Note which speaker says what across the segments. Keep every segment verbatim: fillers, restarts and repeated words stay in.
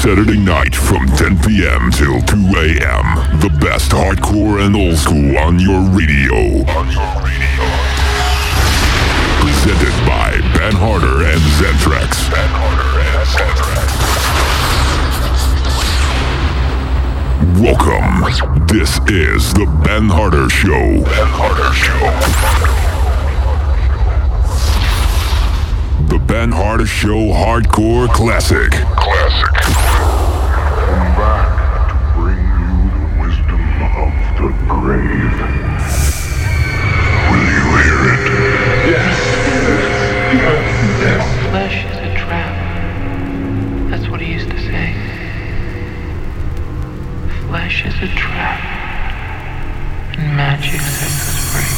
Speaker 1: Saturday night from ten p.m. till two a.m. The best hardcore and old school on your radio. On your radio. Presented by Ben Harder and Zentrax. Ben Harder and Zentrax. Welcome. This is the Ben Harder Show. Ben Harder Show. The Ben Harder Show Hardcore Classic. Classic.
Speaker 2: Come back to bring you the wisdom of the grave. Will you hear it?
Speaker 3: Yes. Yes. Yes.
Speaker 4: Flesh is a trap. That's what he used to say. Flesh is a trap. And magic sets us free.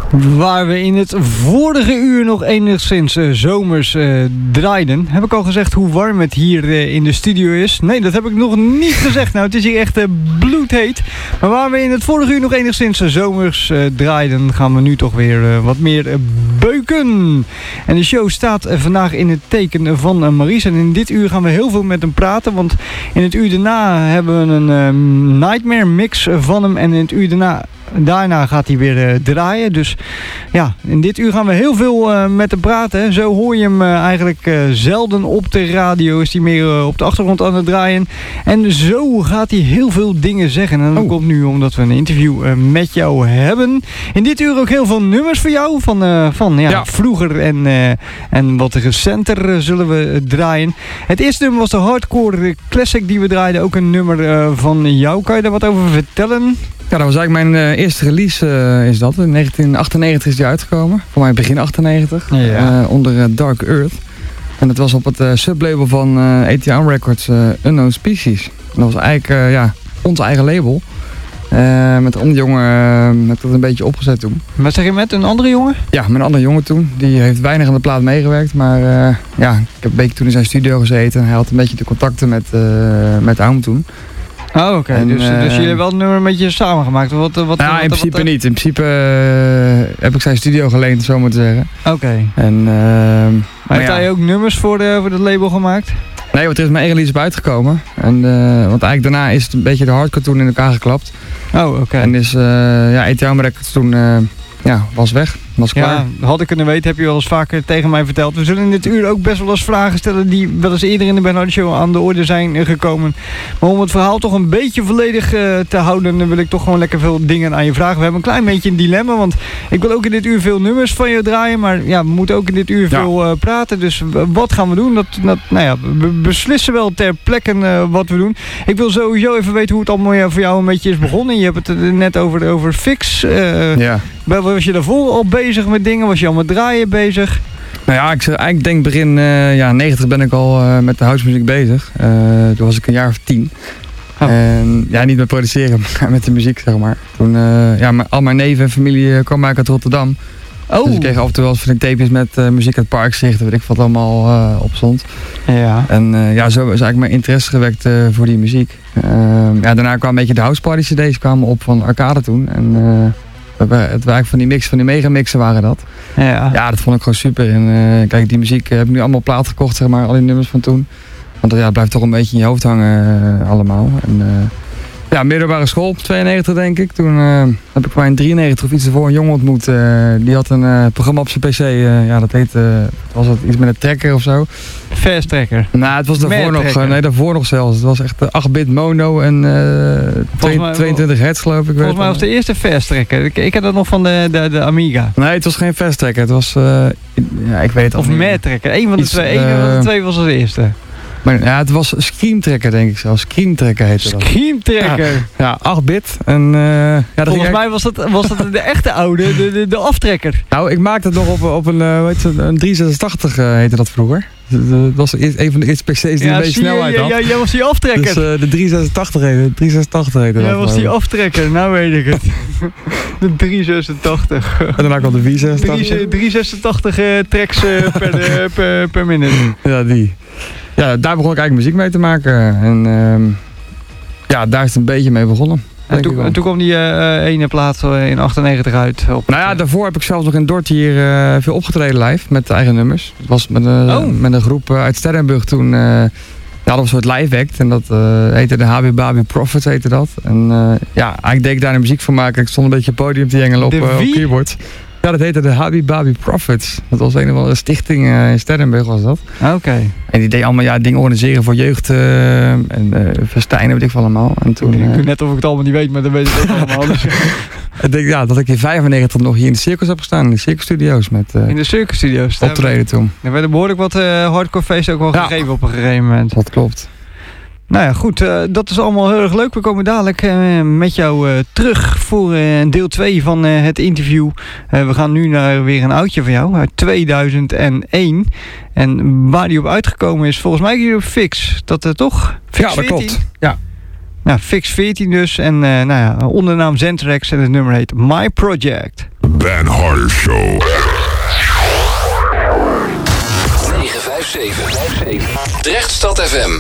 Speaker 5: Waar we in het vorige uur nog enigszins uh, zomers uh, draaiden. Heb ik al gezegd hoe warm het hier uh, in de studio is? Nee, dat heb ik nog niet gezegd. Nou, het is hier echt uh, bloedheet. Maar waar we in het vorige uur nog enigszins uh, zomers uh, draaiden, gaan we nu toch weer uh, wat meer uh, beuken. En de show staat uh, vandaag in het teken van uh, Maurice. En in dit uur gaan we heel veel met hem praten. Want in het uur daarna hebben we een uh, Nightmare mix van hem. En in het uur daarna... Daarna gaat hij weer uh, draaien. Dus ja, in dit uur gaan we heel veel uh, met hem praten. Hè. Zo hoor je hem uh, eigenlijk uh, zelden op de radio. Is hij meer uh, op de achtergrond aan het draaien. En zo gaat hij heel veel dingen zeggen. En dat oh. komt nu omdat we een interview uh, met jou hebben. In dit uur ook heel veel nummers voor jou. Van, uh, van ja, ja. vroeger en, uh, en wat recenter uh, zullen we uh, draaien. Het eerste nummer was de Hardcore Classic die we draaiden. Ook een nummer uh, van jou. Kan je daar wat over vertellen?
Speaker 6: Ja, dat was eigenlijk mijn uh, eerste release uh, is dat. In negentien achtennegentig is die uitgekomen. Voor mij begin achtennegentig. Ja. Uh, onder uh, Dark Earth. En dat was op het uh, sublabel van uh, A T M Records, uh, Unknown Species. En dat was eigenlijk uh, ja, ons eigen label. Uh, met een andere jongen uh, heb ik dat een beetje opgezet toen.
Speaker 5: Wat zeg je met een andere jongen?
Speaker 6: Ja, met een andere jongen toen. Die heeft weinig aan de plaat meegewerkt. Maar uh, ja, ik heb een beetje toen in zijn studio gezeten. Hij had een beetje de contacten met, uh, met Aum toen.
Speaker 5: Oh, oké. Okay. Dus, uh, dus jullie hebben wel een nummer met je samengemaakt? Wat, wat,
Speaker 6: nou,
Speaker 5: wat,
Speaker 6: in principe
Speaker 5: wat,
Speaker 6: niet. In principe uh, heb ik zijn studio geleend, zo moet ik zeggen.
Speaker 5: Oké. Okay.
Speaker 6: En, uh,
Speaker 5: maar, maar heeft
Speaker 6: ja.
Speaker 5: hij ook nummers voor, de, voor dat label gemaakt?
Speaker 6: Nee, want er is maar één release op uitgekomen. En, uh, want eigenlijk daarna is het een beetje de hardcore toen in elkaar geklapt.
Speaker 5: Oh, oké. Okay.
Speaker 6: En is, uh, ja, A T M Records toen, uh, ja, was weg. Was klaar.
Speaker 5: Ja, had ik kunnen weten, heb je wel eens vaker tegen mij verteld. We zullen in dit uur ook best wel eens vragen stellen die wel eens eerder in de Bernhard Show aan de orde zijn gekomen. Maar om het verhaal toch een beetje volledig uh, te houden, dan wil ik toch gewoon lekker veel dingen aan je vragen. We hebben een klein beetje een dilemma, want ik wil ook in dit uur veel nummers van je draaien. Maar ja, we moeten ook in dit uur ja. veel uh, praten. Dus uh, wat gaan we doen? Dat, dat, nou ja, we beslissen wel ter plekke uh, wat we doen. Ik wil sowieso even weten hoe het allemaal voor jou een beetje is begonnen. Je hebt het net over, over Fix. Uh, ja. Was je daarvoor al bezig met dingen? Was je al met draaien bezig?
Speaker 6: Nou ja, ik zeg, eigenlijk denk begin uh, ja, negentig ben ik al uh, met de housemuziek bezig. Uh, toen was ik een jaar of tien. Oh. En ja, niet met produceren, maar met de muziek, zeg maar. Toen, uh, ja, al mijn neven en familie uh, kwam uit Rotterdam. Oh. Dus ik kreeg af en toe wel eens van die tapejes met uh, muziek uit het park zicht, weet ik wat allemaal uh, op stond. Ja. En uh, ja, zo is eigenlijk mijn interesse gewekt uh, voor die muziek. Uh, ja, daarna kwamen een beetje de house party cd's kwamen op van Arcade toen. En, uh, Het waren eigenlijk van die mix, van die megamixen waren dat. Ja. Ja, dat vond ik gewoon super. En uh, kijk, die muziek uh, heb ik nu allemaal plaat gekocht, zeg maar, al die nummers van toen. Want ja, het blijft toch een beetje in je hoofd hangen uh, allemaal. En, uh, ja, middelbare school op tweeënnegentig denk ik. Toen uh, heb ik maar in drieënnegentig of iets ervoor een jongen ontmoet. Uh, die had een uh, programma op zijn pc. Uh, ja, dat heette, uh, was het iets met een tracker of zo.
Speaker 5: Fast Tracker?
Speaker 6: Nou, het was daarvoor nog, uh, nee, daarvoor nog zelfs. Het was echt uh, acht bit mono en uh, tweeëntwintig hertz geloof ik.
Speaker 5: Volgens mij was de eerste Fast Tracker. Ik, ik had dat nog van de, de, de Amiga.
Speaker 6: Nee, het was geen Fast Tracker. Het was, uh, ja, ik weet het
Speaker 5: Of Mad Tracker. Eén van de twee. Eén van de twee was het eerste.
Speaker 6: Maar ja, het was Scream Tracker denk ik zelfs. Scream Tracker heette dat.
Speaker 5: Scream Tracker?
Speaker 6: Ja, ja acht bit. En, uh, ja, dat
Speaker 5: volgens mij was dat, was dat de echte oude, de, de, de aftrekker.
Speaker 6: Nou, ik maakte het nog op, op een, uh, weet je, een driehonderdzesentachtig uh, heette dat vroeger. Dat was een van de eerste P C's die ja, een beetje snelheid had.
Speaker 5: Ja, jij was die aftrekker.
Speaker 6: Dus uh, de driehonderdzesentachtig heette, driehonderdzesentachtig heette dat.
Speaker 5: Jij was die aftrekker, nou weet ik het. De driehonderdzesentachtig.
Speaker 6: En daarna kwam de vierhonderdzesentachtig.
Speaker 5: driehonderdzesentachtig uh, tracks uh, per, uh, per, per minuut.
Speaker 6: Ja, die. Ja, daar begon ik eigenlijk muziek mee te maken. En uh, ja, daar is het een beetje mee begonnen.
Speaker 5: En toen, en toen kwam die uh, ene plaat in achtennegentig uit. Op
Speaker 6: nou ja, daarvoor heb ik zelfs nog in Dort hier uh, veel opgetreden live met eigen nummers. Het was met een, oh. met een groep uh, uit Sterrenburg toen. Uh, hadden we een soort live act en dat uh, heette de H B Babi Prophets heette dat. En uh, ja, eigenlijk deed ik daar een muziek van maken. Ik stond een beetje op het podium te jengelen op, uh, op keyboard. Ja, dat heette de H B Babi Prophets. Dat was een of andere stichting uh, in Sterrenburg was dat.
Speaker 5: Oké. Okay.
Speaker 6: En die deed allemaal ja, dingen organiseren voor jeugd uh, en uh, festijnen, weet ik veel allemaal. En toen, uh,
Speaker 5: ik doe net of ik het allemaal niet weet, maar dat weet ik ook allemaal. Dus.
Speaker 6: Ik denk ja, dat ik in vijfennegentig nog hier in de Circus heb gestaan, in de Circus Studios. Met, uh,
Speaker 5: in de Circus Studios?
Speaker 6: Optreden toen.
Speaker 5: Er werden behoorlijk wat uh, hardcore feesten ook wel ja. gegeven op een gegeven moment.
Speaker 6: Dat klopt.
Speaker 5: Nou ja, goed. Uh, dat is allemaal heel erg leuk. We komen dadelijk uh, met jou uh, terug voor uh, deel twee van uh, het interview. Uh, we gaan nu naar weer een oudje van jou, uit tweeduizend één. En waar die op uitgekomen is, volgens mij hier op Fix. Dat uh, toch? Fix
Speaker 6: ja, dat klopt. Ja.
Speaker 5: Nou, Fix veertien dus. En uh, nou ja, onder de naam Zentrax. En het nummer heet My Project.
Speaker 1: Ben Harder Show.
Speaker 7: negen vijf zeven. Drechtstad F M.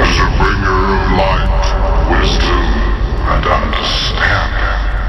Speaker 2: as a bringer of light, wisdom, and understanding.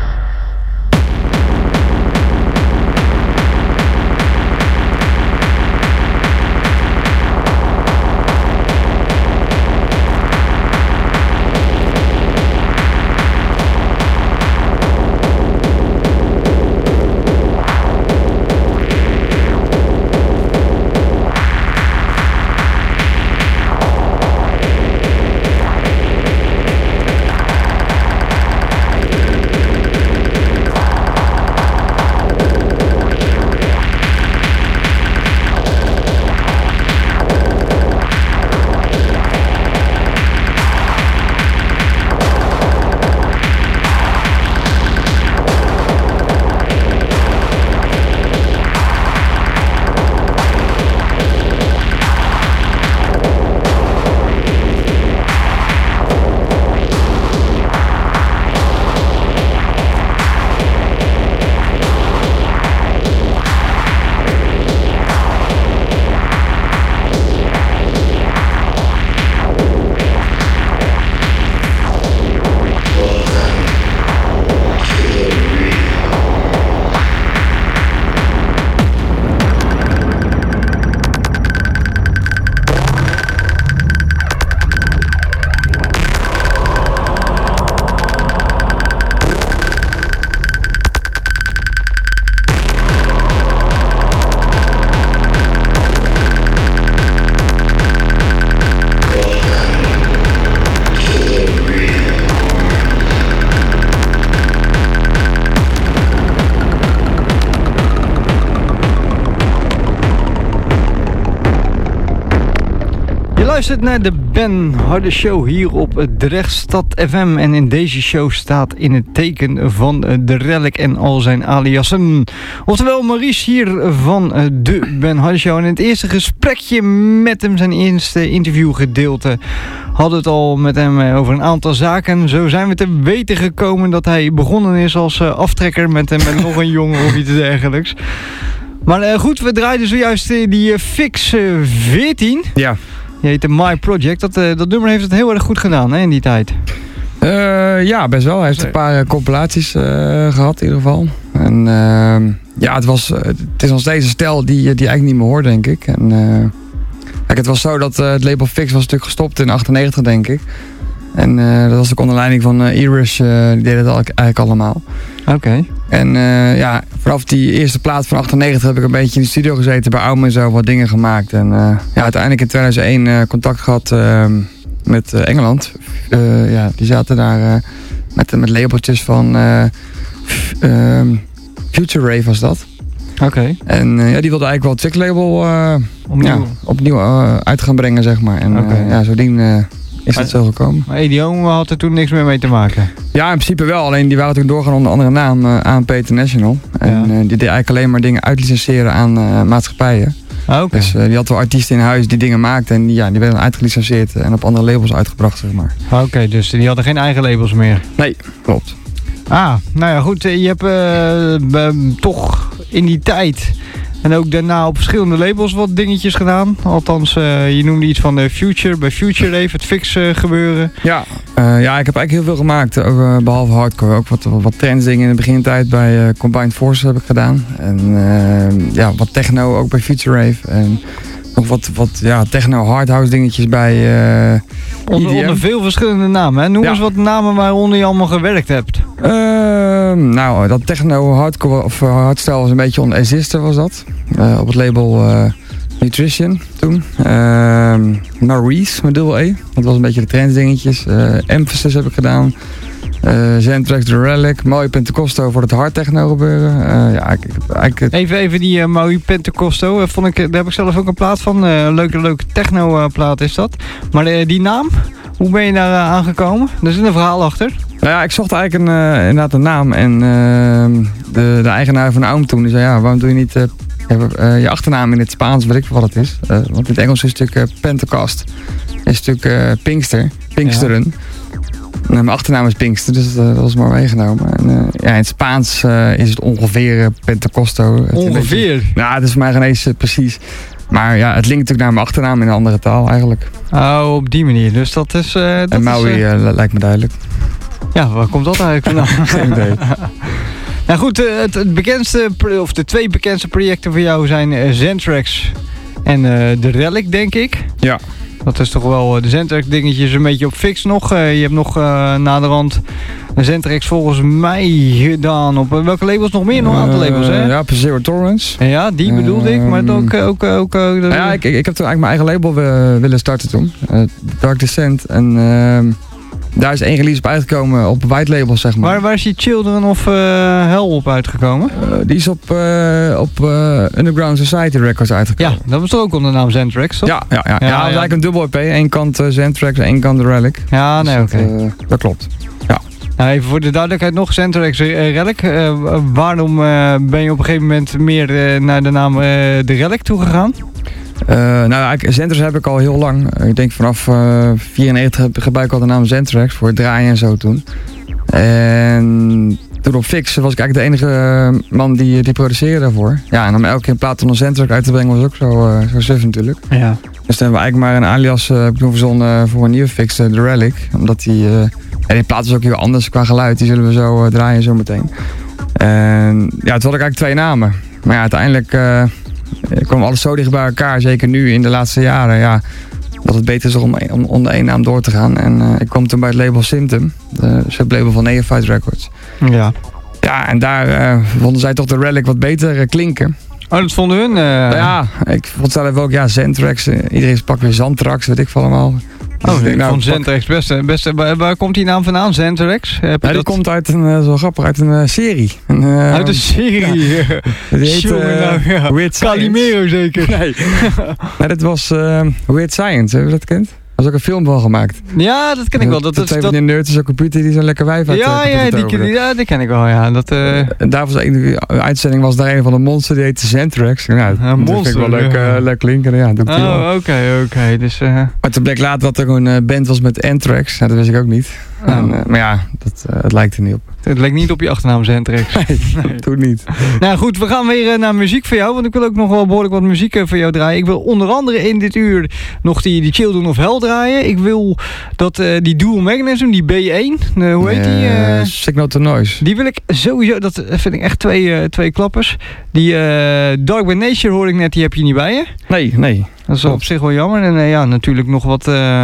Speaker 5: luistert naar de Ben Harde Show hier op Drechtstad F M. En in deze show staat in het teken van de Relic en al zijn aliassen. Oftewel Maurice hier van de Ben Harde Show. En in het eerste gesprekje met hem, zijn eerste interviewgedeelte, hadden het al met hem over een aantal zaken. Zo zijn we te weten gekomen dat hij begonnen is als aftrekker met, met nog een jongen of iets dergelijks. Maar uh, goed, we draaiden zojuist uh, die uh, Fix uh, veertien.
Speaker 6: Ja.
Speaker 5: Die heet My Project. Dat, uh, dat nummer heeft het heel erg goed gedaan hè, in die tijd.
Speaker 6: Uh, ja, best wel. Hij heeft een paar uh, compilaties uh, gehad in ieder geval. En uh, ja, het, was, uh, het is nog steeds een stijl die, die eigenlijk niet meer hoort, denk ik. En, uh, kijk, het was zo dat uh, het label Fix was natuurlijk gestopt in achtennegentig, denk ik. En uh, dat was ook onder leiding van uh, Irish, uh, die deden het eigenlijk allemaal.
Speaker 5: Oké. Okay.
Speaker 6: En uh, ja, vanaf die eerste plaat van achtennegentig heb ik een beetje in de studio gezeten bij Aum en zo, wat dingen gemaakt. En uh, ja, uiteindelijk in tweeduizend één uh, contact gehad uh, met uh, Engeland. Uh, ja, die zaten daar uh, met, met labeltjes van uh, f, uh, Future Rave was dat.
Speaker 5: Oké. Okay.
Speaker 6: En uh, ja, die wilde eigenlijk wel het Chick label uh,
Speaker 5: opnieuw,
Speaker 6: ja, opnieuw uh, uit gaan brengen, zeg maar. En okay. uh, ja, zo ding... Uh, is het zo gekomen.
Speaker 5: Maar E D O had er toen niks meer mee te maken?
Speaker 6: Ja, in principe wel. Alleen die waren toen doorgaan onder een andere naam, uh, A N P International. En ja. uh, die deed eigenlijk alleen maar dingen uitlicenseren aan uh, maatschappijen.
Speaker 5: Ah, okay.
Speaker 6: Dus uh, die had wel artiesten in huis die dingen maakten. En die, ja, die werden uitgelicenseerd en op andere labels uitgebracht, zeg maar.
Speaker 5: Ah, Oké, okay, dus die hadden geen eigen labels meer?
Speaker 6: Nee, klopt.
Speaker 5: Ah, nou ja, goed. Je hebt uh, uh, toch in die tijd... En ook daarna op verschillende labels wat dingetjes gedaan. Althans, uh, je noemde iets van de Future, bij Future Rave, het Fix uh, gebeuren.
Speaker 6: Ja, uh, ja, ik heb eigenlijk heel veel gemaakt, ook, uh, behalve hardcore. Ook wat, wat, wat trends dingen in de begintijd bij uh, Combined Forces heb ik gedaan. En uh, ja, wat techno ook bij Future Rave. En nog wat, wat ja, techno hardhouse dingetjes bij uh,
Speaker 5: onder, onder veel verschillende namen, hè? Noem ja. eens wat namen waaronder je allemaal gewerkt hebt.
Speaker 6: Uh, nou, dat techno hardcore of uh, hardstyle was een beetje onder Asister was dat. Uh, op het label uh, Nutrition toen. Uh, Maurice met dubbel E. Dat was een beetje de trends dingetjes. Uh, Emphasis heb ik gedaan. Uh, Zentrax, The Relic, Maui Pentecosto voor het hard techno gebeuren. Uh, ja, ik, ik, ik,
Speaker 5: even, even die uh, Maui Pentecosto, uh, vond ik, daar heb ik zelf ook een plaat van. Uh, een leuke, leuke techno uh, plaat is dat. Maar uh, die naam, hoe ben je daar uh, aangekomen? Er zit een verhaal achter.
Speaker 6: Nou ja, ik zocht eigenlijk een, uh, inderdaad een naam. En uh, de, de eigenaar van Aum toen, die zei ja, waarom doe je niet uh, uh, je achternaam in het Spaans, weet ik wat het is. Uh, want in het Engels is het natuurlijk uh, Pentecost. Is natuurlijk uh, Pinkster, Pinksteren. Ja. Nou, mijn achternaam is Pinkster, dus uh, dat was maar meegenomen. En, uh, ja, in het Spaans uh, is het ongeveer uh, Pentecosto.
Speaker 5: Ongeveer?
Speaker 6: Ja, dat is maar geen eens uh, precies. maar ja, het linkt natuurlijk naar mijn achternaam in een andere taal eigenlijk.
Speaker 5: Oh, op die manier. Dus dat is... Uh, dat
Speaker 6: en Maui
Speaker 5: is, uh...
Speaker 6: uh, lijkt me duidelijk.
Speaker 5: Ja, waar komt dat eigenlijk vandaan?
Speaker 6: Geen idee.
Speaker 5: Nou goed, uh, het, het bekendste, of de twee bekendste projecten voor jou zijn uh, Xentrax en uh, de Relic, denk ik.
Speaker 6: Ja.
Speaker 5: Dat is toch wel, de Xentrax dingetjes een beetje op fix nog. Uh, je hebt nog uh, naderhand de Xentrax volgens mij gedaan op... Uh, welke labels nog meer? Nog een aantal labels, hè?
Speaker 6: Uh, ja, Zero Tolerance.
Speaker 5: Ja, die bedoelde uh, ik, maar het ook... ook, ook uh,
Speaker 6: de... Ja, ik, ik, ik heb toen eigenlijk mijn eigen label uh, willen starten toen. Uh, Dark Descent. En uh, daar is één release op uitgekomen op white labels, zeg maar.
Speaker 5: Waar, waar is die Children of uh, Hell op uitgekomen?
Speaker 6: Uh, die is op, uh, op uh, Underground Society Records uitgekomen.
Speaker 5: Ja, dat was toch ook onder de naam Xentrax, toch?
Speaker 6: Ja, ja, ja. ja, ja, dat is eigenlijk een dubbel E P. Eén kant uh, Xentrax en één kant de Relic.
Speaker 5: Ja, nee,
Speaker 6: dus
Speaker 5: oké. Okay.
Speaker 6: Uh, dat klopt. Ja.
Speaker 5: Nou, even voor de duidelijkheid nog, Xentrax uh, Relic. Uh, waarom uh, ben je op een gegeven moment meer uh, naar de naam uh, de Relic toegegaan?
Speaker 6: Uh, nou, Xentrax heb ik al heel lang. Ik denk vanaf uh, vierennegentig gebruik ik al de naam Xentrax voor het draaien en zo toen. En toen op Fix was ik eigenlijk de enige man die, die produceerde daarvoor. Ja, en om elke keer een plaat onder Xentrax uit te brengen was ook zo, uh, zo suf natuurlijk.
Speaker 5: Ja. Dus
Speaker 6: toen hebben we eigenlijk maar een alias uh, toen verzonnen voor een nieuwe Fix, uh, de Relic. Omdat die, uh, ja, die plaat is ook heel anders qua geluid. Die zullen we zo uh, draaien zo meteen. En ja, toen had ik eigenlijk twee namen. Maar ja, uiteindelijk... Uh, kwam alles zo dicht bij elkaar, zeker nu in de laatste jaren, ja, dat het beter is om, om onder één naam door te gaan. En uh, ik kwam toen bij het label Symptom, de sublabel van Neophyte Records.
Speaker 5: Ja.
Speaker 6: Ja, en daar uh, vonden zij toch de Relic wat beter uh, klinken.
Speaker 5: Oh, dat vonden hun? Uh...
Speaker 6: Ja, ik vond zelf ook, ja, Xentrax, uh, iedereen pakt weer Xantrax, weet ik veel allemaal.
Speaker 5: Oh, dus ik nou, vond Xentrax best, best waar, waar komt die naam vandaan, Xentrax?
Speaker 6: Ja, die dat... komt uit een, uh, zo grappig, uit een uh, serie. Een, uh,
Speaker 5: uit een serie?
Speaker 6: Die heet uh,
Speaker 5: nou, ja.
Speaker 6: Weird
Speaker 5: Calimero zeker?
Speaker 6: Nee. Maar dat was uh, Weird Science, heb je dat kent? Er was ook een film van gemaakt.
Speaker 5: Ja, dat ken ik wel. Dat,
Speaker 6: dat, dat twee van die nerds zo'n computer die zo'n lekker wijf uit.
Speaker 5: Ja, ja, die, die, ja, die ken ik wel, ja. Dat, uh...
Speaker 6: En daar was een uitzending was daar een van de monster die heette Xentrax. Ja,
Speaker 5: een
Speaker 6: dat
Speaker 5: monster.
Speaker 6: vind ik wel leuk, uh, leuk klinken. Ja, doe ik die
Speaker 5: oh, oké, oké. Okay, dus, uh...
Speaker 6: Maar toen bleek later dat er gewoon een band was met Anthrax. Ja, dat wist ik ook niet. Oh. En, uh, maar ja, dat, uh, het lijkt er niet op.
Speaker 5: Het lijkt niet op je achternaam Xentrax.
Speaker 6: Nee, nee. Toen niet.
Speaker 5: Nou goed, we gaan weer uh, naar muziek voor jou. Want ik wil ook nog wel behoorlijk wat muziek uh, voor jou draaien. Ik wil onder andere in dit uur nog die, die Children of Hell draaien. Ik wil dat uh, die Dual Mechanism, die B één, uh, hoe heet die? Uh,
Speaker 6: Signal to Noise.
Speaker 5: Die wil ik sowieso, dat vind ik echt twee, uh, twee klappers. Die uh, Dark by Nature hoor ik net, die heb je niet bij je.
Speaker 6: Nee, nee.
Speaker 5: Dat is op zich wel jammer. En uh, ja, natuurlijk nog wat... Uh,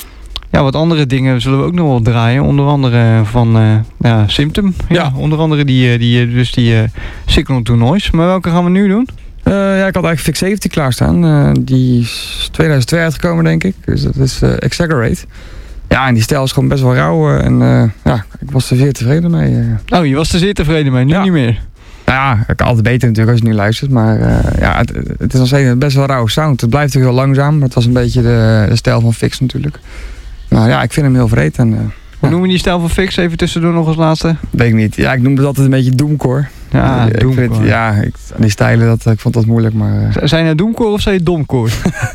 Speaker 5: Ja, wat andere dingen zullen we ook nog wel draaien. Onder andere van uh, ja, Symptom. Ja, ja. Onder andere die, die, dus die uh, Signal to Noise. Maar welke gaan we nu doen?
Speaker 6: Uh, ja, ik had eigenlijk Fix zeventig klaarstaan. Uh, die is tweeduizend twee uitgekomen, denk ik. Dus dat is uh, Exaggerate. Ja, en die stijl is gewoon best wel rauw. Uh, en uh, ja, ik was er zeer tevreden mee. Uh.
Speaker 5: Oh, je was er zeer tevreden mee. Nu ja. niet meer?
Speaker 6: Nou ja, ik kan altijd beter natuurlijk als je nu luistert. Maar uh, ja, het, het is nog steeds best wel rauw sound. Het blijft natuurlijk heel langzaam. Maar het was een beetje de, de stijl van Fix natuurlijk. Nou ja, ik vind hem heel vreed. En, uh,
Speaker 5: Hoe
Speaker 6: ja.
Speaker 5: noem je die stijl van Fix? Even tussendoor nog als laatste.
Speaker 6: Weet ik niet. Ja, ik noem het altijd een beetje doomcore.
Speaker 5: Ja,
Speaker 6: ik
Speaker 5: doomcore.
Speaker 6: Vind, ja, ik, die stijlen, dat, ik vond dat moeilijk. Maar, uh...
Speaker 5: Zijn nou doomcore of zijn je domcore?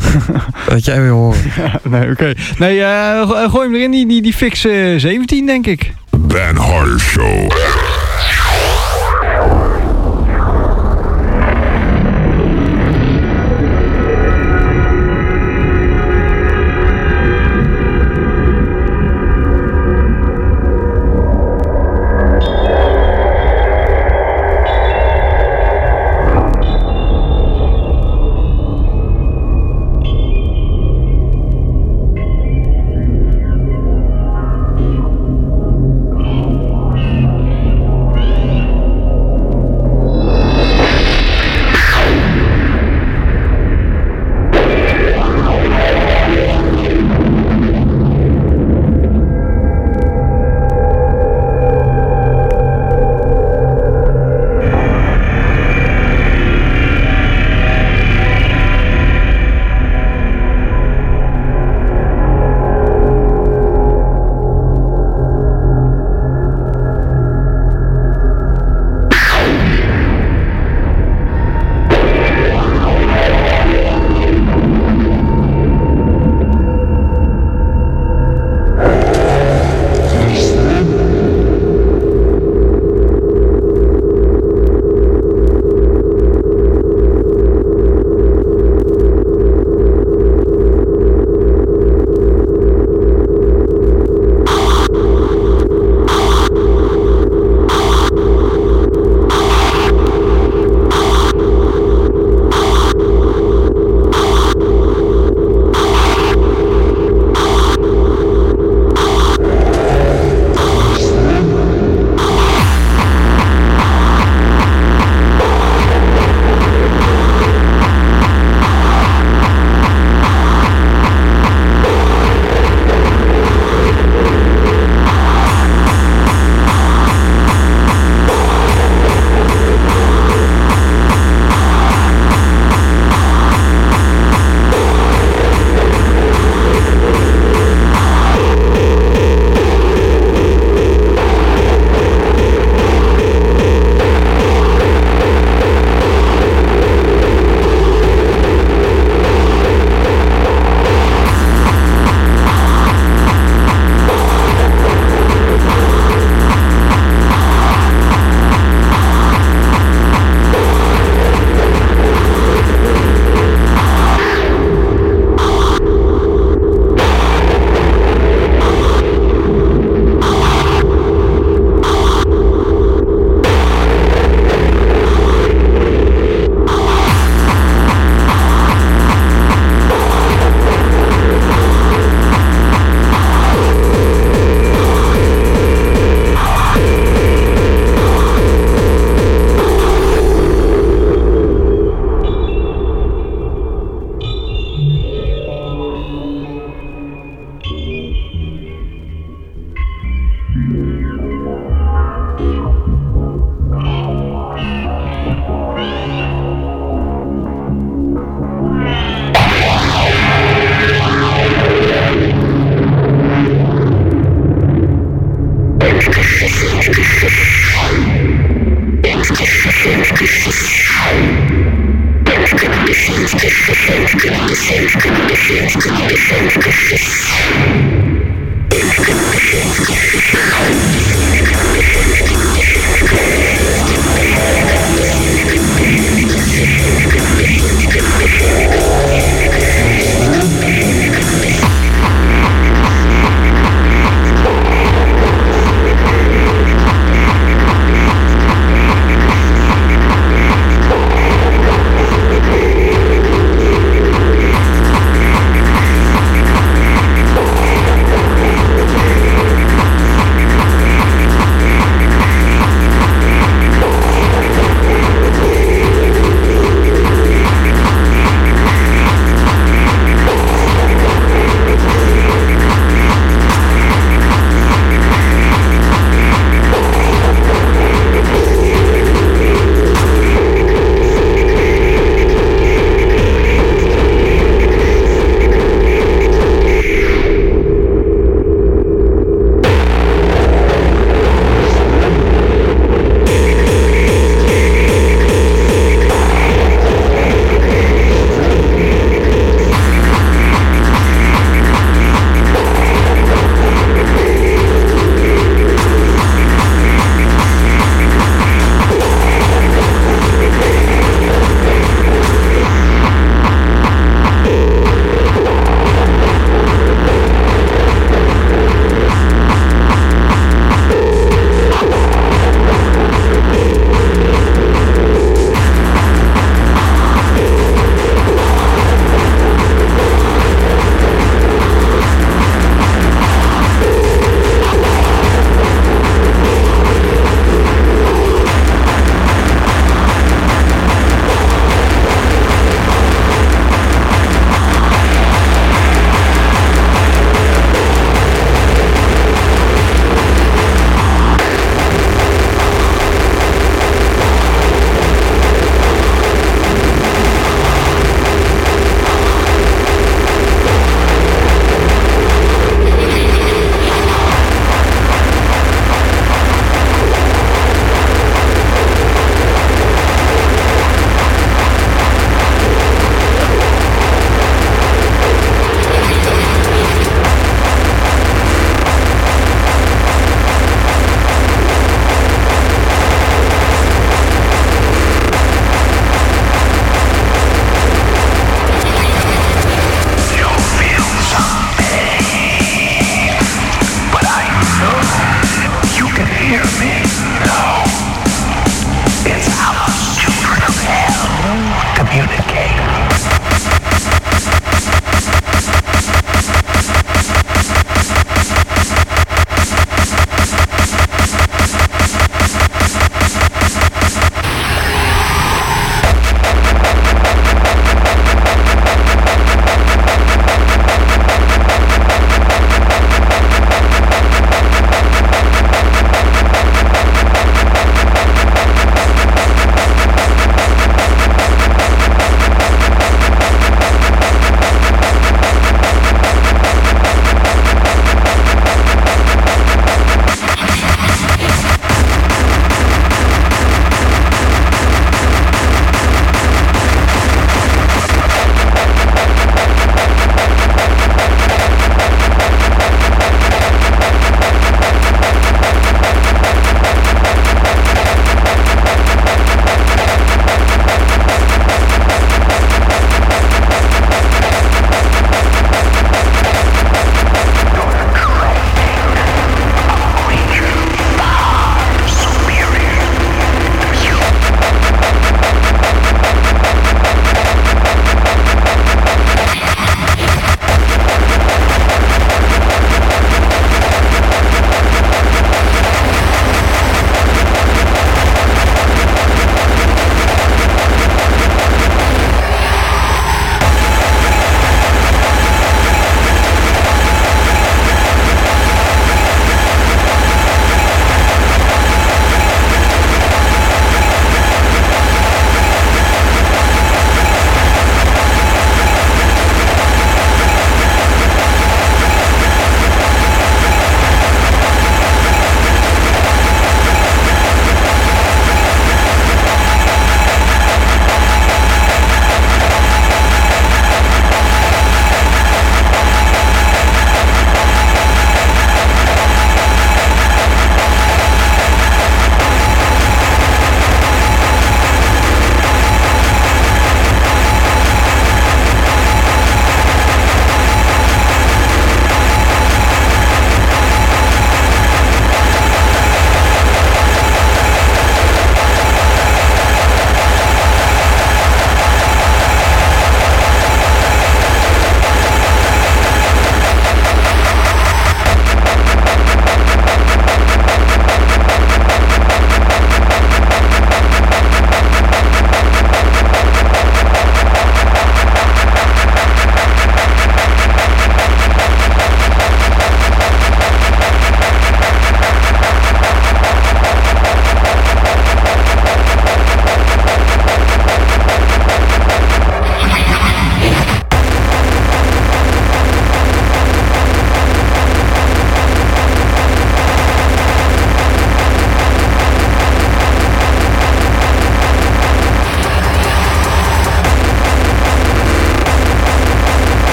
Speaker 6: dat jij wil horen.
Speaker 5: Ja, nee, oké. Okay. Nee, uh, gooi hem erin, die, die, die Fix uh, zeventien, denk ik.
Speaker 1: Ben Harder Show.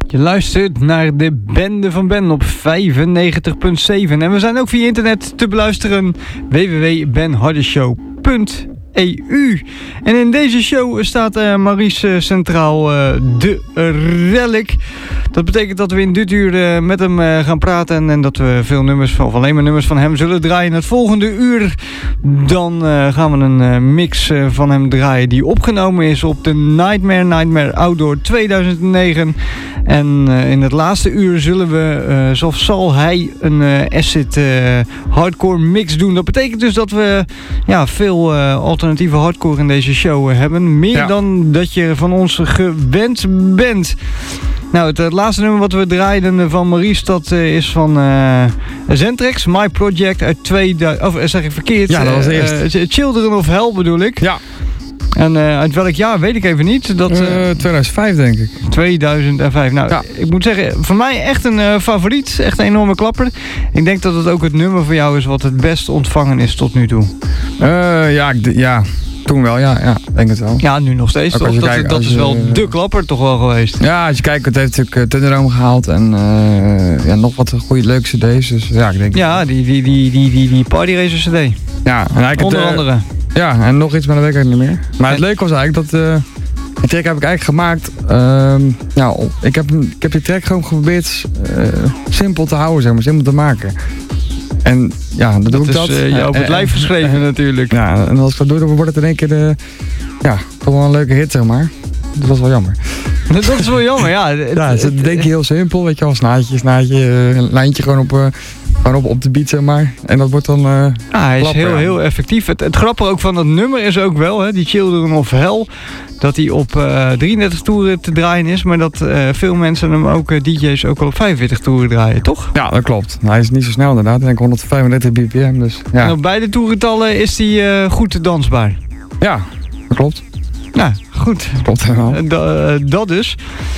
Speaker 5: Je luistert naar de Bende van Ben op vijfennegentig komma zeven. En we zijn ook via internet te beluisteren w w w punt ben hardeshow punt e u. En in deze show staat uh, Maurice uh, centraal, uh, de Relic. Dat betekent dat we in dit uur uh, met hem uh, gaan praten en, en dat we veel nummers, of alleen maar nummers van hem zullen draaien. Het volgende uur dan uh, gaan we een uh, mix uh, van hem draaien die opgenomen is op de Nightmare Nightmare Outdoor tweeduizend negen. En uh, in het laatste uur zullen we, uh, zoals zal hij, een uh, acid uh, hardcore mix doen. Dat betekent dus dat we ja, veel uh, alternatieve hardcore in deze show uh, hebben. Meer ja. dan dat je van ons gewend bent. Nou, het, het laatste nummer wat we draaiden van Maurice, dat uh, is van uh, Zentrex, My Project uit tweeduizend... Of zeg ik verkeerd?
Speaker 6: Ja, dat was eerst.
Speaker 5: Uh, Children of Hell bedoel ik.
Speaker 6: Ja.
Speaker 5: En uh, uit welk jaar weet ik even niet. Dat, uh,
Speaker 6: uh, tweeduizend vijf denk ik.
Speaker 5: tweeduizend vijf. Nou, ja. Ik moet zeggen, voor mij echt een uh, favoriet. Echt een enorme klapper. Ik denk dat het ook het nummer voor jou is wat het best ontvangen is tot nu toe.
Speaker 6: Uh, ja, ik, ja, toen wel. Ja, ja, denk het wel.
Speaker 5: Ja, nu nog steeds. Toch? Dat, kijkt, dat is wel je, de klapper toch wel geweest.
Speaker 6: Ja, als je kijkt, het heeft natuurlijk uh, Thunderdome gehaald. En uh, ja, nog wat goede leuke cd's. Dus ja, ik denk...
Speaker 5: Ja, die, die, die, die, die, die Party Racer cd.
Speaker 6: Ja, en eigenlijk
Speaker 5: onder
Speaker 6: het, uh,
Speaker 5: andere.
Speaker 6: Ja, en nog iets, maar dat weet ik eigenlijk niet meer. Maar het leuke was eigenlijk dat... Uh, die track heb ik eigenlijk gemaakt. Uh, nou, ik heb, ik heb die track gewoon geprobeerd uh, simpel te houden, zeg maar, simpel te maken. En ja, dan doe
Speaker 5: dat
Speaker 6: ik
Speaker 5: is,
Speaker 6: dat.
Speaker 5: Uh, ja, op het lijf geschreven uh, natuurlijk.
Speaker 6: Ja, en als ik dat doe, dan wordt het in één keer de, ja, toch wel een leuke hit, zeg maar. Dus dat is wel jammer.
Speaker 5: Dat is wel jammer, ja.
Speaker 6: Ja, dus dat denk je heel simpel, weet je wel, snaadje, snaadje, een lijntje gewoon op... Uh, Gewoon op, op de beat, zeg maar. En dat wordt dan... Uh,
Speaker 5: ja, hij is klapper, heel, heel effectief. Het, het grappige ook van dat nummer is ook wel, hè, die Children of Hell, dat hij op uh, drieëndertig toeren te draaien is, maar dat uh, veel mensen hem ook, uh, D J's ook al op vijfenveertig toeren draaien, toch?
Speaker 6: Ja, dat klopt. Hij is niet zo snel inderdaad. Ik denk honderdvijfendertig bpm, dus ja.
Speaker 5: En op beide toerentallen is hij uh, goed dansbaar.
Speaker 6: Ja, dat klopt.
Speaker 5: Nou, goed.
Speaker 6: Dat klopt helemaal.
Speaker 5: Uh, da, uh, dat dus.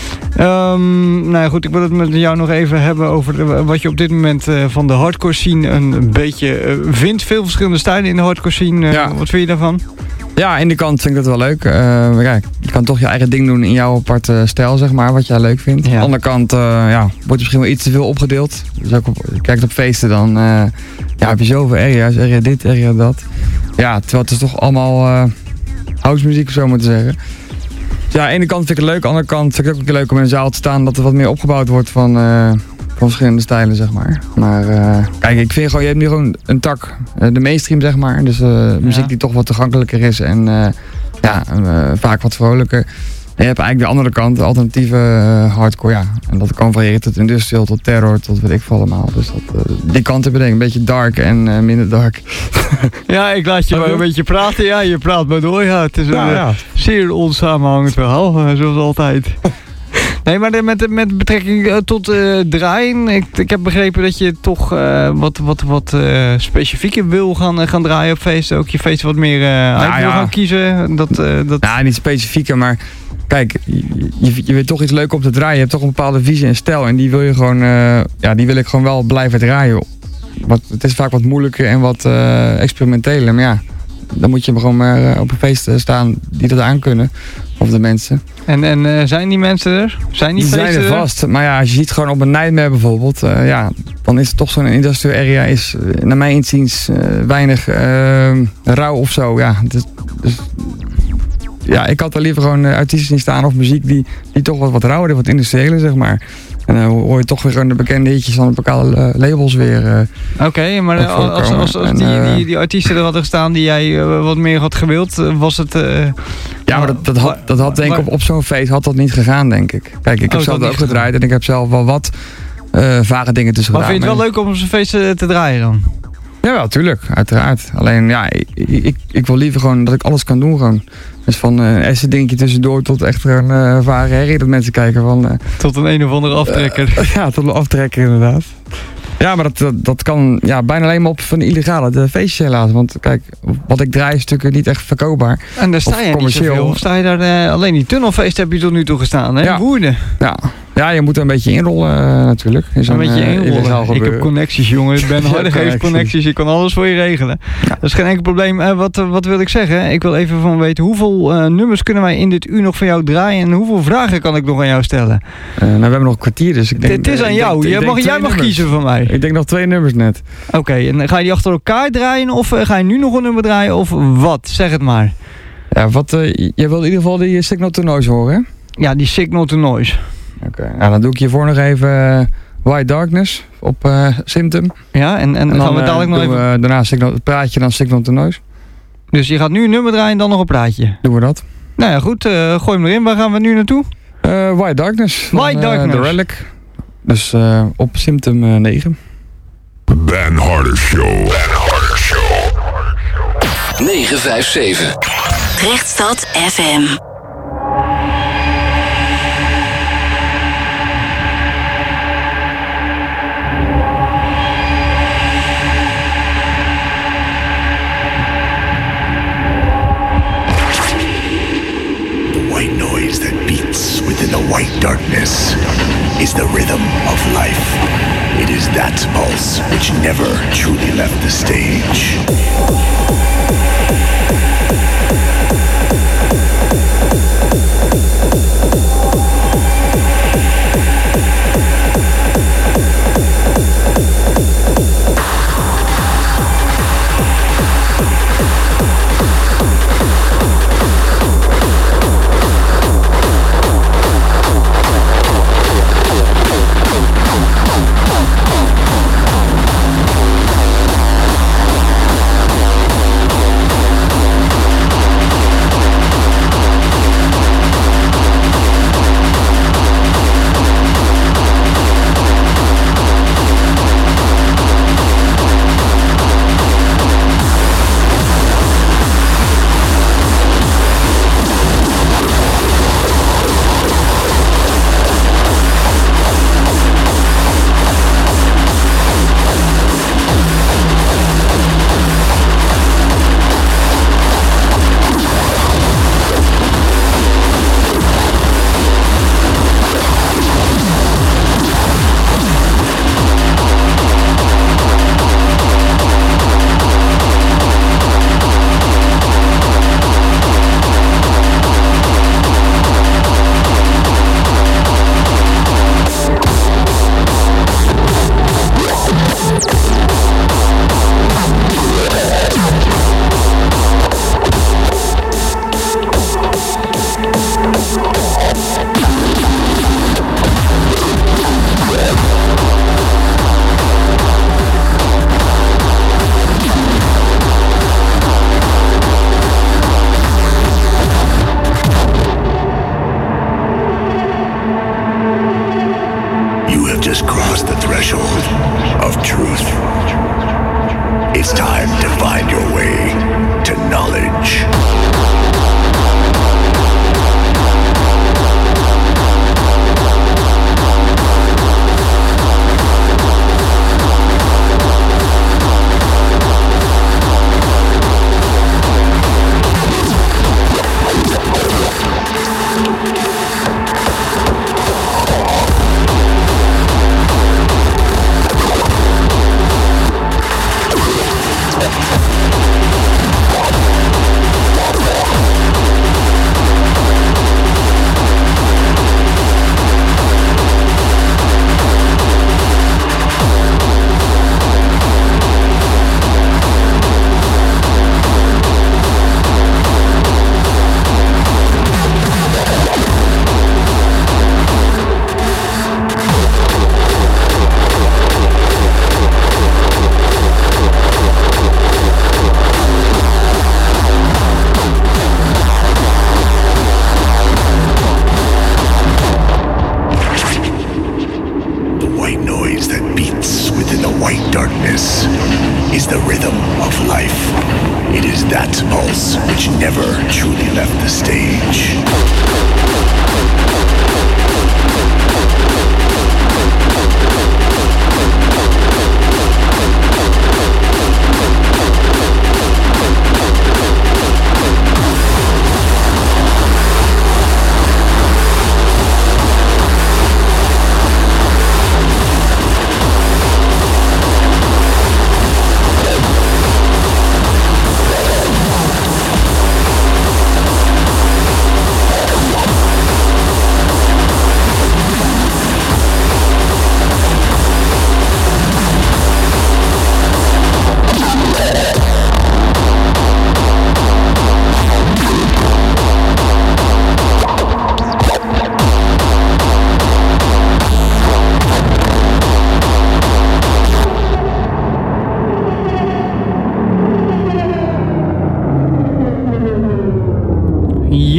Speaker 5: Um, nou goed, ik wil het met jou nog even hebben over wat je op dit moment uh, van de hardcore scene een beetje uh, vindt. Veel verschillende stijlen in de hardcore scene. Uh, ja. Wat vind je daarvan?
Speaker 6: Ja, in de kant vind ik dat wel leuk. Uh, ja, je kan toch je eigen ding doen in jouw aparte stijl, zeg maar, wat jij leuk vindt. Ja. Aan de andere kant uh, ja, wordt er misschien wel iets te veel opgedeeld. Dus ook op, je kijkt op feesten, dan uh, ja, heb je zoveel area's, area dit, area dat. Ja, terwijl het is toch allemaal uh, housemuziek of zo moeten zeggen. Ja, aan de ene kant vind ik het leuk, aan de andere kant vind ik het ook een leuk om in een zaal te staan dat er wat meer opgebouwd wordt van, uh, van verschillende stijlen, zeg maar. Maar uh, kijk, ik vind gewoon, je hebt nu gewoon een tak, uh, de mainstream, zeg maar. Dus uh, muziek ja. die toch wat toegankelijker is en uh, ja, uh, vaak wat vrolijker. En je hebt eigenlijk de andere kant, de alternatieve uh, hardcore, ja. En dat kan variëren tot industrial, tot terror, tot weet ik veel allemaal. Dus dat, uh, die kant heb ik denk ik een beetje dark en uh, minder dark.
Speaker 5: Ja, ik laat je maar een beetje praten. Ja, je praat maar door. Ja, het is een ja, ja. Uh, zeer onsamenhangend verhaal, uh, zoals altijd. Nee, maar de, met, met betrekking uh, tot uh, draaien, ik, ik heb begrepen dat je toch uh, wat, wat, wat uh, specifieker wil gaan, uh, gaan draaien op feesten. Ook je feesten wat meer uh, uit ja, wil ja. gaan kiezen. Dat, uh, dat...
Speaker 6: Ja, niet specifieker, maar kijk, je, je, je weet toch iets leuk op te draaien. Je hebt toch een bepaalde visie en stijl en die wil je gewoon, uh, ja, die wil ik gewoon wel blijven draaien. Wat, het is vaak wat moeilijker en wat uh, experimenteler, maar ja, dan moet je gewoon maar uh, op een feest staan die dat aan kunnen. Of de mensen.
Speaker 5: En, en uh, zijn die mensen er? Zijn die, die feesten
Speaker 6: zijn er vast. Er? Maar ja, als je ziet gewoon op een Nightmare bijvoorbeeld, uh, ja, dan is het toch zo'n industrial area is, uh, naar mijn inziens, uh, weinig uh, rauw of zo. Ja, dus, dus, ja, ik had er liever gewoon uh, artiesten in staan of muziek die, die toch wat, wat rauwer, wat industriëler, zeg maar. En dan uh, hoor je toch weer gewoon de bekende hitjes van bepaalde uh, labels weer. Uh,
Speaker 5: Oké, okay, maar uh, als, als, als en, die, uh, die, die artiesten er hadden gestaan die jij uh, wat meer had gewild, uh, was het... Uh,
Speaker 6: ja, maar dat, dat had, dat had denk ik op, op zo'n feest had dat niet gegaan, denk ik. Kijk, ik heb oh, zelf ook gedraaid en ik heb zelf wel wat uh, vage dingen tussen
Speaker 5: maar
Speaker 6: gedaan.
Speaker 5: Maar vind je het wel leuk om op zo'n feest uh, te draaien dan?
Speaker 6: Ja, tuurlijk, uiteraard. Alleen ja, ik, ik, ik wil liever gewoon dat ik alles kan doen gewoon. Dus van uh, een eerste dingetje tussendoor tot echt een uh, vage herrie dat mensen kijken van... Uh,
Speaker 5: tot een een of andere aftrekker.
Speaker 6: Uh, ja, tot een aftrekker inderdaad. Ja, maar dat, dat, dat kan ja, bijna alleen maar op van de illegale de feestjes helaas. Want kijk, wat ik draai is natuurlijk niet echt verkoopbaar.
Speaker 5: En daar sta je niet zoveel. Of sta je daar uh, alleen die tunnelfeest heb je tot nu toe gestaan, hè?
Speaker 6: Ja.
Speaker 5: Woerden.
Speaker 6: Ja, Ja, je moet er een beetje inrollen uh, natuurlijk. Is
Speaker 5: een beetje
Speaker 6: uh,
Speaker 5: inrollen. Ik heb connecties, jongen. Ik ben harde geest connecties. Ik kan alles voor je regelen. Ja. Dat is geen enkel probleem. Uh, wat, uh, wat wil ik zeggen? Ik wil even van weten, hoeveel uh, nummers kunnen wij in dit uur nog van jou draaien? En hoeveel vragen kan ik nog aan jou stellen?
Speaker 6: Uh, nou, we hebben nog een kwartier, dus ik denk...
Speaker 5: Het is aan
Speaker 6: uh,
Speaker 5: jou.
Speaker 6: Denk,
Speaker 5: je mag, jij mag
Speaker 6: nummers.
Speaker 5: kiezen van mij.
Speaker 6: Ik denk nog twee nummers net.
Speaker 5: Oké, okay, en ga je die achter elkaar draaien? Of uh, ga je nu nog een nummer draaien? Of wat? Zeg het maar.
Speaker 6: Ja, wat... Uh, je wil in ieder geval die Signal to Noise horen, hè?
Speaker 5: Ja, die Signal to Noise.
Speaker 6: Oké, okay. Nou, dan doe ik hiervoor nog even uh, White Darkness op uh, Symptom.
Speaker 5: Ja, en, en, en
Speaker 6: dan
Speaker 5: gaan we dadelijk
Speaker 6: uh,
Speaker 5: nog even...
Speaker 6: We, daarna signal, praatje, dan Signal to Noise.
Speaker 5: Dus je gaat nu een nummer draaien en dan nog een praatje?
Speaker 6: Doen we dat.
Speaker 5: Nou ja, goed. Uh, gooi hem erin. Waar gaan we nu naartoe?
Speaker 6: Uh, White Darkness.
Speaker 5: White
Speaker 6: van,
Speaker 5: Darkness.
Speaker 6: Uh, The Relic. Dus uh, op Symptom uh, negen.
Speaker 1: Ben Harder Show. Ben Harder Show.
Speaker 7: negen vijf zeven.
Speaker 8: Rechtstad F M.
Speaker 9: Within the white darkness is the rhythm of life. It is that pulse which never truly left the stage.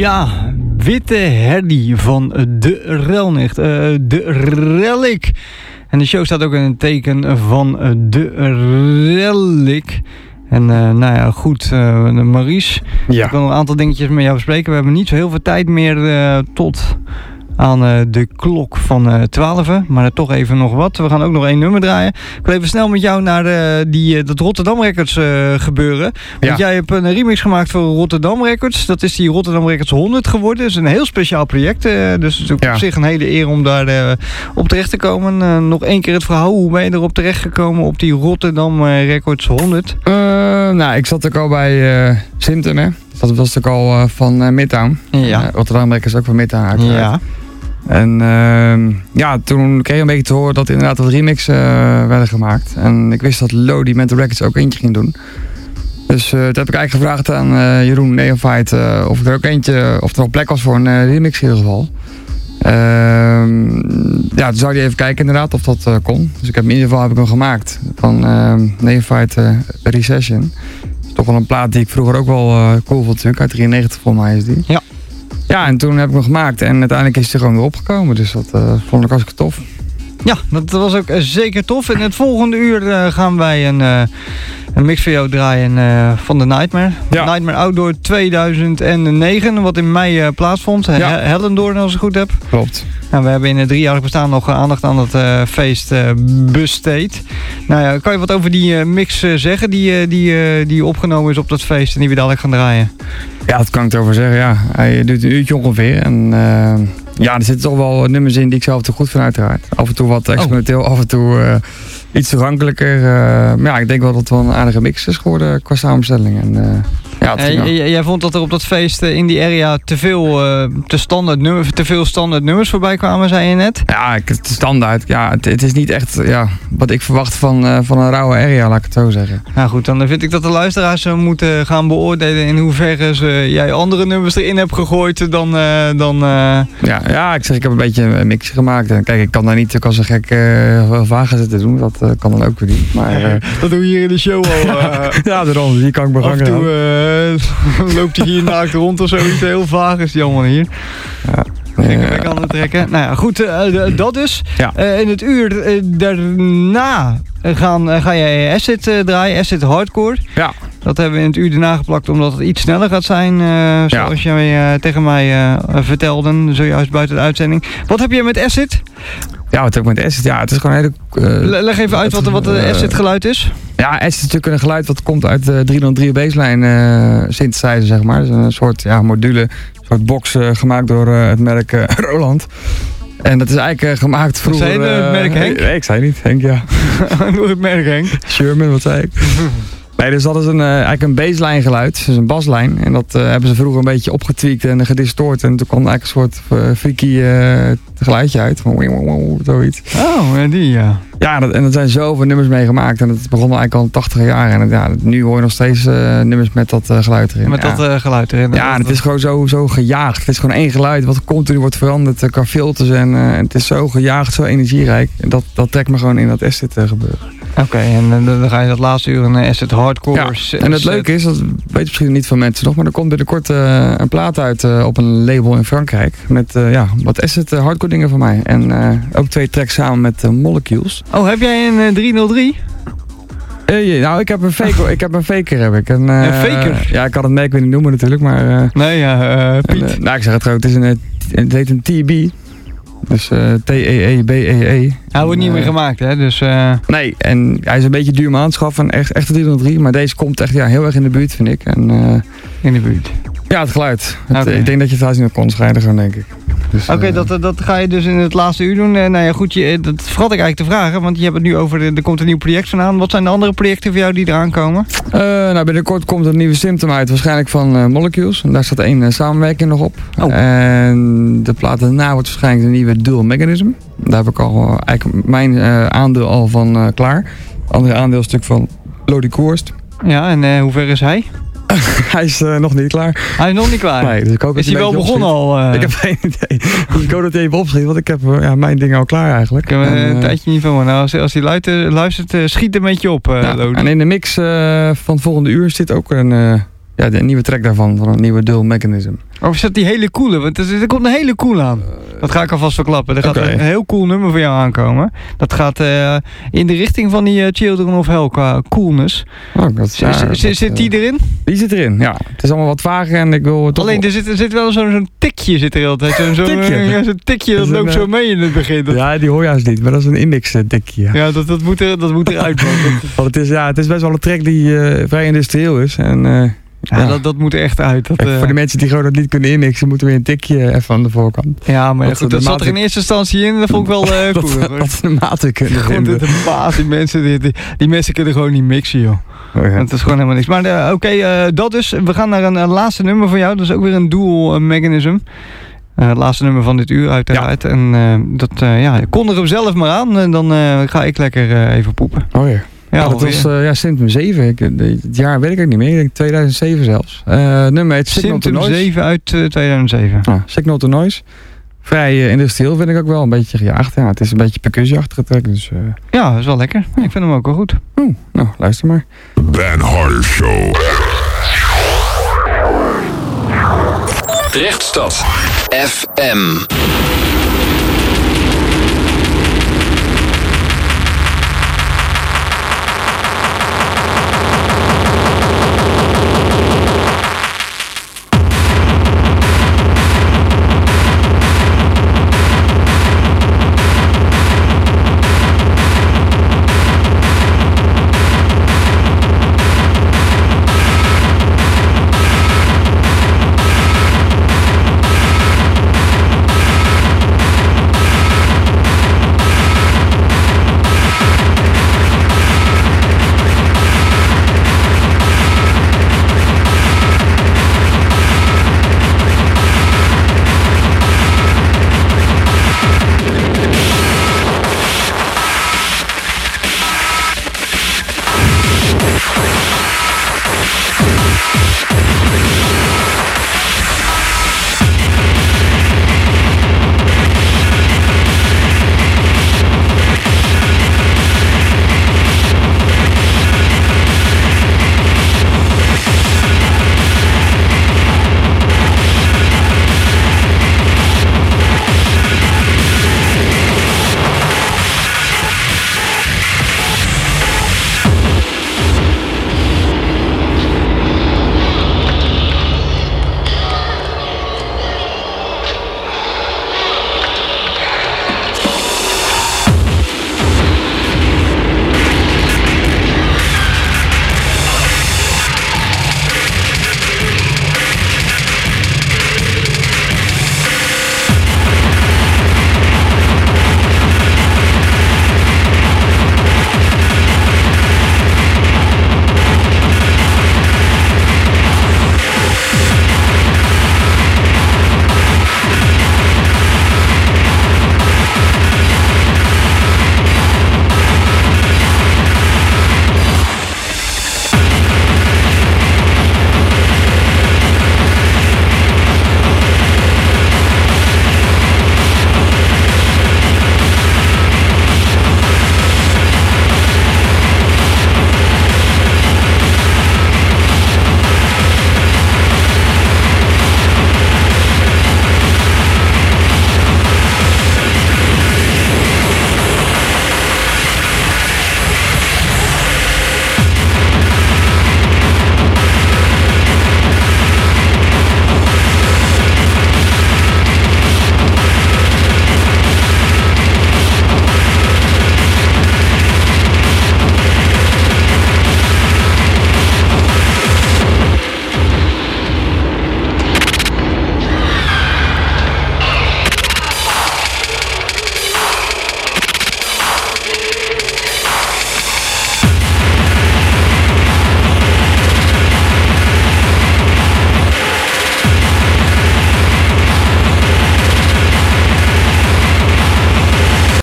Speaker 5: Ja, Witte Herdy van De Relnicht. Uh, de Relic. En de show staat ook in een teken van De Relic. En uh, nou ja, goed, uh, Maurice. Ja. Ik wil nog een aantal dingetjes met jou bespreken. We hebben niet zo heel veel tijd meer uh, tot aan uh, de klok van uh, twaalf. Maar toch even nog wat. We gaan ook nog één nummer draaien. Ik wil even snel met jou naar uh, die, uh, dat Rotterdam Records uh, gebeuren. Want ja. jij hebt een remix gemaakt voor Rotterdam Records. Dat is die Rotterdam Records honderd geworden. Dat is een heel speciaal project. Uh, dus het is ook ja. op zich een hele eer om daar uh, op terecht te komen. Uh, nog één keer het verhaal. Hoe ben je erop terecht gekomen op die Rotterdam uh, Records honderd?
Speaker 6: Uh, nou, ik zat ook al bij uh, Symptom, hè. Dat was ook al uh, van uh, Midtown. Ja. Uh, Rotterdam Records ook van Midtown uiteraard. Ja. En uh, ja, toen kreeg ik een beetje te horen dat inderdaad wat remixen uh, werden gemaakt. En ik wist dat Lodi Mental Records ook eentje ging doen. Dus uh, toen heb ik eigenlijk gevraagd aan uh, Jeroen Neophyte uh, of er ook eentje, of er nog plek was voor een uh, remix in ieder geval. Uh, ja, toen zou hij even kijken inderdaad of dat uh, kon. Dus ik heb in ieder geval heb ik hem gemaakt van uh, Neophyte uh, Recession. Dat is toch wel een plaat die ik vroeger ook wel uh, cool vond natuurlijk, uit drieënnegentig volgens mij is die. Ja. Ja, en toen heb ik hem gemaakt en uiteindelijk is hij gewoon weer opgekomen. Dus dat uh, vond ik hartstikke tof.
Speaker 5: Ja, dat was ook uh, zeker tof. In het volgende uur uh, gaan wij een, uh, een mix voor jou draaien uh, van de Nightmare. Ja. Nightmare Outdoor tweeduizend negen, wat in mei uh, plaatsvond. Ja. He- Hellendoorn, als ik het goed heb. Klopt. Nou, we hebben in het driejarig bestaan nog uh, aandacht aan het uh, feest uh, besteed. Nou ja, kan je wat over die uh, mix uh, zeggen die, uh, die, uh, die opgenomen is op dat feest en die we dadelijk gaan draaien?
Speaker 6: Ja, dat kan ik erover zeggen, ja. Hij duurt een uurtje ongeveer. En uh, ja, er zitten toch wel nummers in die ik zelf te goed vind uiteraard. Af en toe wat experimenteel, oh. af en toe uh, iets toegankelijker. Uh, maar ja, ik denk wel dat het wel een aardige mix is geworden qua samenstelling. En, uh, ja,
Speaker 5: uh, j- jij vond dat er op dat feest uh, in die area te veel, uh, te standaard nummers, te veel standaard nummers voorbij kwamen, zei je net?
Speaker 6: Ja, het standaard. Ja, het, het is niet echt ja, wat ik verwacht van, uh, van een rauwe area, laat ik het zo zeggen.
Speaker 5: Nou goed, dan vind ik dat de luisteraars uh, moeten gaan beoordelen in hoeverre ze, jij andere nummers erin hebt gegooid dan... Uh, dan uh...
Speaker 6: ja, ja, ik zeg, ik heb een beetje een mix gemaakt. En kijk, ik kan daar niet als een gek uh, vagen zitten doen. Dat uh, kan dan ook weer niet. Maar, uh,
Speaker 5: dat doe je hier in de show al. Uh,
Speaker 6: ja, daarom. Die kan ik begangen.
Speaker 5: Af en toe uh, loopt hij hier naakt rond of zoiets. Heel vaag is die allemaal hier. Ja. Ik kan het trekken. Nou ja, goed, uh, dat dus. Ja. Uh, in het uur uh, daarna gaan, uh, ga jij Acid uh, draaien, Acid Hardcore. Ja. Dat hebben we in het uur daarna geplakt omdat het iets sneller gaat zijn. Uh, zoals ja. jij uh, tegen mij uh, vertelde, zojuist buiten de uitzending. Wat heb je met Acid?
Speaker 6: Ja, wat heb ik met Acid? Ja, het is gewoon een hele...
Speaker 5: Uh, Leg even uit wat, wat de Acid geluid is.
Speaker 6: Ja, Acid is natuurlijk een geluid wat komt uit de driehonderddrie baseline uh, synthesizer, zeg maar. Dus een soort ja, module, een soort box uh, gemaakt door uh, het merk uh, Roland. En dat is eigenlijk uh, gemaakt vroeger...
Speaker 5: Zei je het merk Henk?
Speaker 6: Nee, ik zei niet, Henk, ja.
Speaker 5: Door het merk Henk?
Speaker 6: Sherman, wat zei ik? Nee, dus dat is een, uh, eigenlijk een baseline geluid, dus een baslijn. En dat uh, hebben ze vroeger een beetje opgetweakt en gedistort. En toen kwam eigenlijk een soort uh, freaky uh, geluidje uit. Zoiets.
Speaker 5: Oh, en die ja.
Speaker 6: Ja, dat, en er zijn zoveel nummers mee gemaakt. En dat begon eigenlijk al in de tachtig jaren. En ja, nu hoor je nog steeds uh, nummers met dat uh, geluid erin.
Speaker 5: Met
Speaker 6: ja.
Speaker 5: dat uh, geluid erin.
Speaker 6: Ja, en het is gewoon zo, zo gejaagd. Het is gewoon één geluid wat continu wordt veranderd uh, qua filters. En uh, het is zo gejaagd, zo energierijk. En dat, dat trekt me gewoon in dat Acid uh, gebeuren.
Speaker 5: Oké, okay, en uh, dan ga je dat laatste uur een Acid Hardcore.
Speaker 6: Ja, en het leuke is, dat weet misschien niet van mensen nog, maar er komt binnenkort uh, een plaat uit uh, op een label in Frankrijk. Met uh, ja, wat Acid uh, Hardcore dingen van mij. En uh, ook twee tracks samen met uh, Molecules.
Speaker 5: Oh, heb jij een uh, driehonderddrie?
Speaker 6: Uh, ja, nou, ik heb een faker. ik heb een faker, heb ik. Een, uh,
Speaker 5: een faker?
Speaker 6: Ja, ik kan het merk weer niet noemen natuurlijk, maar... Uh,
Speaker 5: nee, ja, uh, Piet.
Speaker 6: En, uh, nou, ik zeg het gewoon, het is een, het heet een T B. Dus uh, T E E B E E.
Speaker 5: Hij wordt niet uh, meer gemaakt, hè? Dus, uh...
Speaker 6: Nee, en hij is een beetje duur om aan te schaffen. Echt, echt een driehonderddrie, maar deze komt echt ja, heel erg in de buurt, vind ik. En, uh,
Speaker 5: in de buurt?
Speaker 6: Ja, het geluid. Het, okay. Ik denk dat je het trouwens niet kon scheiden, gewoon, denk ik. Dus,
Speaker 5: Oké, okay, uh, dat, dat ga je dus in het laatste uur doen. Uh, nou ja, goed, je, dat vergat ik eigenlijk te vragen, want je hebt het nu over, de, er komt een nieuw project vandaan. Wat zijn de andere projecten voor jou die eraan komen?
Speaker 6: Uh, nou, binnenkort komt een nieuwe Symptom uit, waarschijnlijk van uh, Molecules. En daar staat één uh, samenwerking nog op. Oh. En de plaat daarna wordt waarschijnlijk de nieuwe Dual Mechanism. Daar heb ik al uh, eigenlijk mijn uh, aandeel al van uh, klaar. Het andere aandeel is natuurlijk van Lodi Koerst.
Speaker 5: Ja, en uh, hoe ver is hij?
Speaker 6: Hij is uh, nog niet klaar.
Speaker 5: Hij is nog niet klaar?
Speaker 6: Nee, dus ik hoop
Speaker 5: is hij wel begonnen al? Uh...
Speaker 6: Ik heb geen idee. Dus ik hoop dat hij even opschiet, want ik heb uh, ja, mijn dingen al klaar eigenlijk.
Speaker 5: Ik heb
Speaker 6: en,
Speaker 5: een uh, tijdje niet van. Nou, als, als hij luistert, luistert uh, schiet een beetje op, uh,
Speaker 6: ja,
Speaker 5: Lodi.
Speaker 6: En in de mix uh, van het volgende uur zit ook een uh, ja, de nieuwe track daarvan, van een nieuwe Dual Mechanism.
Speaker 5: Of is dat die hele coole? Want er, er komt een hele cool aan. Dat ga ik alvast verklappen. Er gaat
Speaker 6: Okay.
Speaker 5: een heel cool nummer voor jou aankomen. Dat gaat uh, in de richting van die uh, Children of Hell qua coolness.
Speaker 6: Oh, dat,
Speaker 5: Z-
Speaker 6: ja,
Speaker 5: z-
Speaker 6: dat,
Speaker 5: zit die erin?
Speaker 6: Die zit erin, ja. Het is allemaal wat vager en ik wil... Toch
Speaker 5: Alleen er zit, er zit wel zo'n, zo'n tikje zit er altijd. Zo'n, zo'n
Speaker 6: tikje?
Speaker 5: uh, ja, zo'n tikje dat
Speaker 6: Dat is
Speaker 5: loopt
Speaker 6: een,
Speaker 5: zo mee in het begin. Dat,
Speaker 6: Ja, die hoor je juist niet, maar dat is een inmix-dikje. Ja.
Speaker 5: ja, dat, dat, moet er, dat moet eruit. Man.
Speaker 6: Want het, is, ja, het is best wel een track die uh, vrij industrieel is. En, uh,
Speaker 5: Ja,
Speaker 6: ja.
Speaker 5: dat, dat moet er echt uit. Dat,
Speaker 6: Kijk,
Speaker 5: uh,
Speaker 6: voor de mensen die gewoon dat niet kunnen inmixen, moeten we een tikje even aan de voorkant.
Speaker 5: ja, maar
Speaker 6: dat
Speaker 5: goed,
Speaker 6: de
Speaker 5: dat zat er in
Speaker 6: maat-
Speaker 5: eerste instantie in. Dat vond ik wel uh, cool.
Speaker 6: dat,
Speaker 5: hoor.
Speaker 6: dat ze de maten kunnen
Speaker 5: Gewoon de,
Speaker 6: vinden.
Speaker 5: de baas, die mensen, die, die, die mensen kunnen gewoon niet mixen, joh.
Speaker 6: Oh, ja.
Speaker 5: Dat is gewoon helemaal niks. Maar uh, oké, okay, uh, dat dus. We gaan naar een uh, laatste nummer van jou. Dat is ook weer een dual uh, mechanism. Uh, het laatste nummer van dit uur uiteraard. Ja. En uh, dat, uh, ja, kondig hem zelf maar aan. En dan uh, ga ik lekker uh, even poepen.
Speaker 6: Oh ja.
Speaker 5: Ja,
Speaker 6: Ja, dat was uh, ja, Symptom zeven. Ik, de, het jaar weet ik ook niet meer. Ik denk tweeduizend zeven zelfs. Uh, nummer heet Signal to
Speaker 5: Symptom
Speaker 6: Noise.
Speaker 5: zeven uit uh, tweeduizend zeven.
Speaker 6: Ah, Signal to Noise. Vrij uh, industrieel vind ik ook wel. Een beetje gejaagd. Ja, het is een beetje percussieachtige track. Dus, uh...
Speaker 5: ja, dat is wel lekker. Ik vind hem ook wel goed.
Speaker 6: Oeh, nou, luister maar.
Speaker 1: Ben Harder Show.
Speaker 7: Drechtstad F M.